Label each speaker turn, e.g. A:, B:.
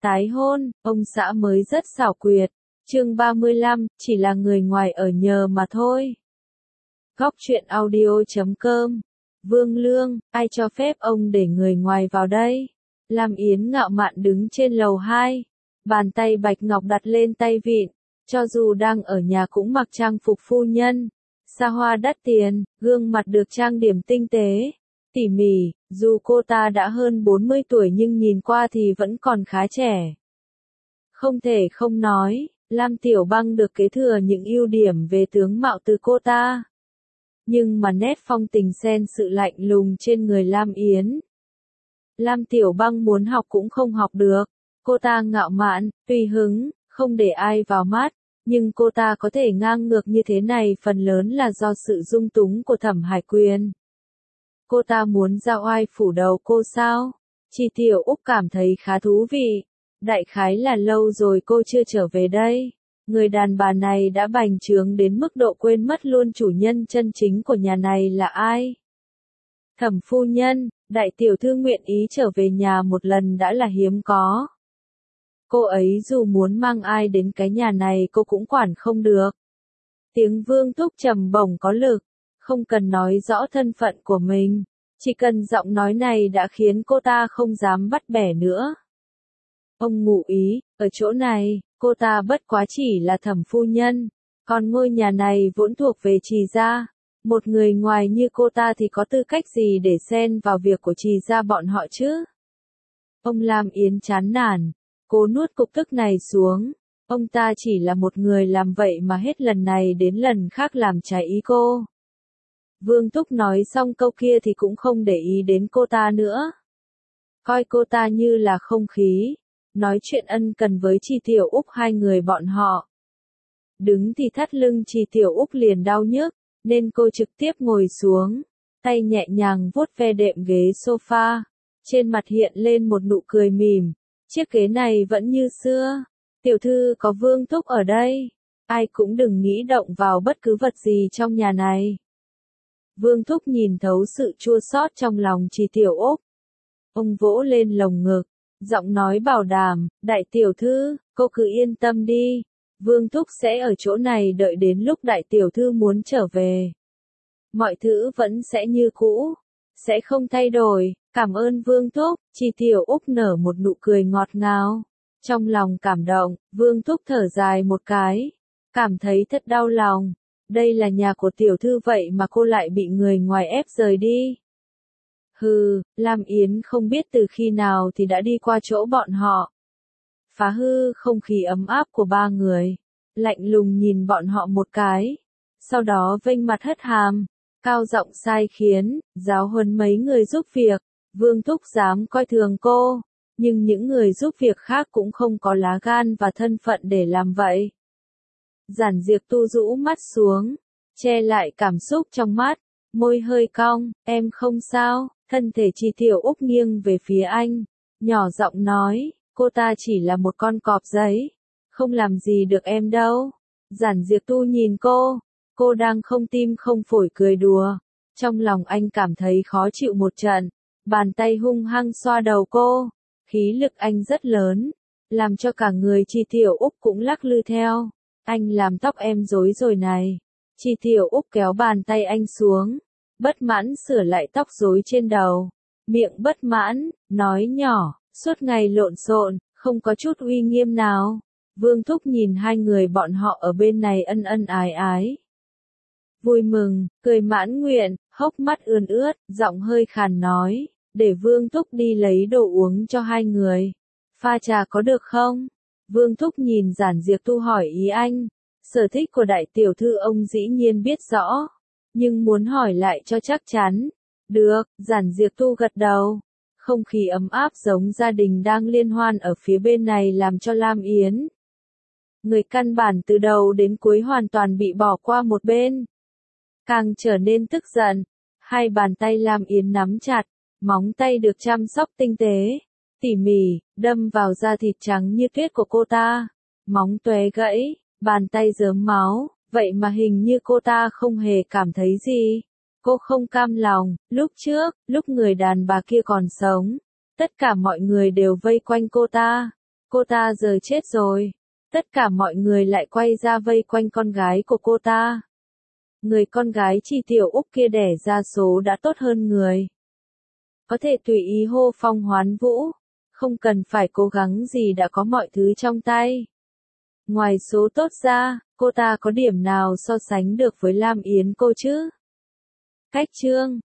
A: Tái hôn, ông xã mới rất xảo quyệt. Chương 35, chỉ là người ngoài ở nhờ mà thôi. Góc truyện audio.com. Vương Lương, ai cho phép ông để người ngoài vào đây? Lam Yến ngạo mạn đứng trên lầu 2. Bàn tay bạch ngọc đặt lên tay vịn. Cho dù đang ở nhà cũng mặc trang phục phu nhân. Xa hoa đắt tiền, gương mặt được trang điểm tinh tế, tỉ mỉ, dù cô ta đã hơn 40 tuổi nhưng nhìn qua thì vẫn còn khá trẻ. Không thể không nói, Lam Tiểu Băng được kế thừa những ưu điểm về tướng mạo từ cô ta. Nhưng mà nét phong tình xen sự lạnh lùng trên người Lam Yến. Lam Tiểu Băng muốn học cũng không học được. Cô ta ngạo mạn, tùy hứng, không để ai vào mắt. Nhưng cô ta có thể ngang ngược như thế này phần lớn là do sự dung túng của Thẩm Hải Quyền. Cô ta muốn ra oai phủ đầu cô sao? Chi Tiểu Úc cảm thấy khá thú vị. Đại khái là lâu rồi cô chưa trở về đây. Người đàn bà này đã bành trướng đến mức độ quên mất luôn chủ nhân chân chính của nhà này là ai. Thẩm phu nhân, đại tiểu thư nguyện ý trở về nhà một lần đã là hiếm có. Cô ấy dù muốn mang ai đến cái nhà này cô cũng quản không được. Tiếng Vương Thúc trầm bổng có lực, không cần nói rõ thân phận của mình, chỉ cần giọng nói này đã khiến cô ta không dám bắt bẻ nữa. Ông ngụ ý, ở chỗ này, cô ta bất quá chỉ là thẩm phu nhân, còn ngôi nhà này vốn thuộc về Trì gia. Một người ngoài như cô ta thì có tư cách gì để xen vào việc của Trì gia bọn họ chứ? Ông Lam Yến chán nản, cố nuốt cục tức này xuống. Ông ta chỉ là một người làm vậy mà hết lần này đến lần khác làm trái ý cô. Vương Thúc nói xong câu kia thì cũng không để ý đến cô ta nữa. Coi cô ta như là không khí. Nói chuyện ân cần với Chi Tiểu Úc hai người bọn họ. Đứng thì thắt lưng Chi Tiểu Úc liền đau nhức, nên cô trực tiếp ngồi xuống. Tay nhẹ nhàng vuốt ve đệm ghế sofa. Trên mặt hiện lên một nụ cười mỉm. Chiếc ghế này vẫn như xưa. Tiểu thư có Vương Thúc ở đây. Ai cũng đừng nghĩ động vào bất cứ vật gì trong nhà này. Vương Thúc nhìn thấu sự chua xót trong lòng Chi Tiểu Úc. Ông vỗ lên lồng ngực, giọng nói bảo đảm, đại tiểu thư, cô cứ yên tâm đi. Vương Thúc sẽ ở chỗ này đợi đến lúc đại tiểu thư muốn trở về. Mọi thứ vẫn sẽ như cũ, sẽ không thay đổi. Cảm ơn Vương Thúc. Chi Tiểu Úc nở một nụ cười ngọt ngào. Trong lòng cảm động, Vương Thúc thở dài một cái. Cảm thấy thật đau lòng. Đây là nhà của tiểu thư vậy mà cô lại bị người ngoài ép rời đi. Hừ, Lam Yến không biết từ khi nào thì đã đi qua chỗ bọn họ. Phá hư không khí ấm áp của ba người. Lạnh lùng nhìn bọn họ một cái. Sau đó vênh mặt hất hàm. Cao giọng sai khiến, giáo huấn mấy người giúp việc. Vương Thúc dám coi thường cô. Nhưng những người giúp việc khác cũng không có lá gan và thân phận để làm vậy. Giản Diệp Tu rũ mắt xuống, che lại cảm xúc trong mắt, môi hơi cong, em không sao. Thân thể Chi Tiểu Úc nghiêng về phía anh, nhỏ giọng nói, cô ta chỉ là một con cọp giấy, không làm gì được em đâu. Giản Diệp Tu nhìn cô đang không tim không phổi cười đùa. Trong lòng anh cảm thấy khó chịu một trận, bàn tay hung hăng xoa đầu cô, khí lực anh rất lớn, làm cho cả người Chi Tiểu Úc cũng lắc lư theo. Anh làm tóc em rối rồi này. Chi Tiểu Úc kéo bàn tay anh xuống, bất mãn sửa lại tóc rối trên đầu. Miệng bất mãn, nói nhỏ, suốt ngày lộn xộn, không có chút uy nghiêm nào. Vương Thúc nhìn hai người bọn họ ở bên này ân ân ái ái. Vui mừng, cười mãn nguyện, hốc mắt ươn ướt, giọng hơi khàn nói, để Vương Thúc đi lấy đồ uống cho hai người. Pha trà có được không? Vương Thúc nhìn Giản Diệp Tu hỏi ý anh. Sở thích của đại tiểu thư ông dĩ nhiên biết rõ. Nhưng muốn hỏi lại cho chắc chắn. Được, Giản Diệp Tu gật đầu. Không khí ấm áp giống gia đình đang liên hoan ở phía bên này làm cho Lam Yến. Người căn bản từ đầu đến cuối hoàn toàn bị bỏ qua một bên. Càng trở nên tức giận. Hai bàn tay Lam Yến nắm chặt, móng tay được chăm sóc tinh tế, tỉ mỉ, đâm vào da thịt trắng như tuyết của cô ta. Móng tóe gãy, bàn tay rớm máu, vậy mà hình như cô ta không hề cảm thấy gì. Cô không cam lòng, lúc trước, lúc người đàn bà kia còn sống, tất cả mọi người đều vây quanh cô ta. Cô ta giờ chết rồi. Tất cả mọi người lại quay ra vây quanh con gái của cô ta. Người con gái Chi Tiểu Úc kia đẻ ra số đã tốt hơn người. Có thể tùy ý hô phong hoán vũ. Không cần phải cố gắng gì đã có mọi thứ trong tay. Ngoài số tốt ra, cô ta có điểm nào so sánh được với Lam Yến cô chứ? Cách chương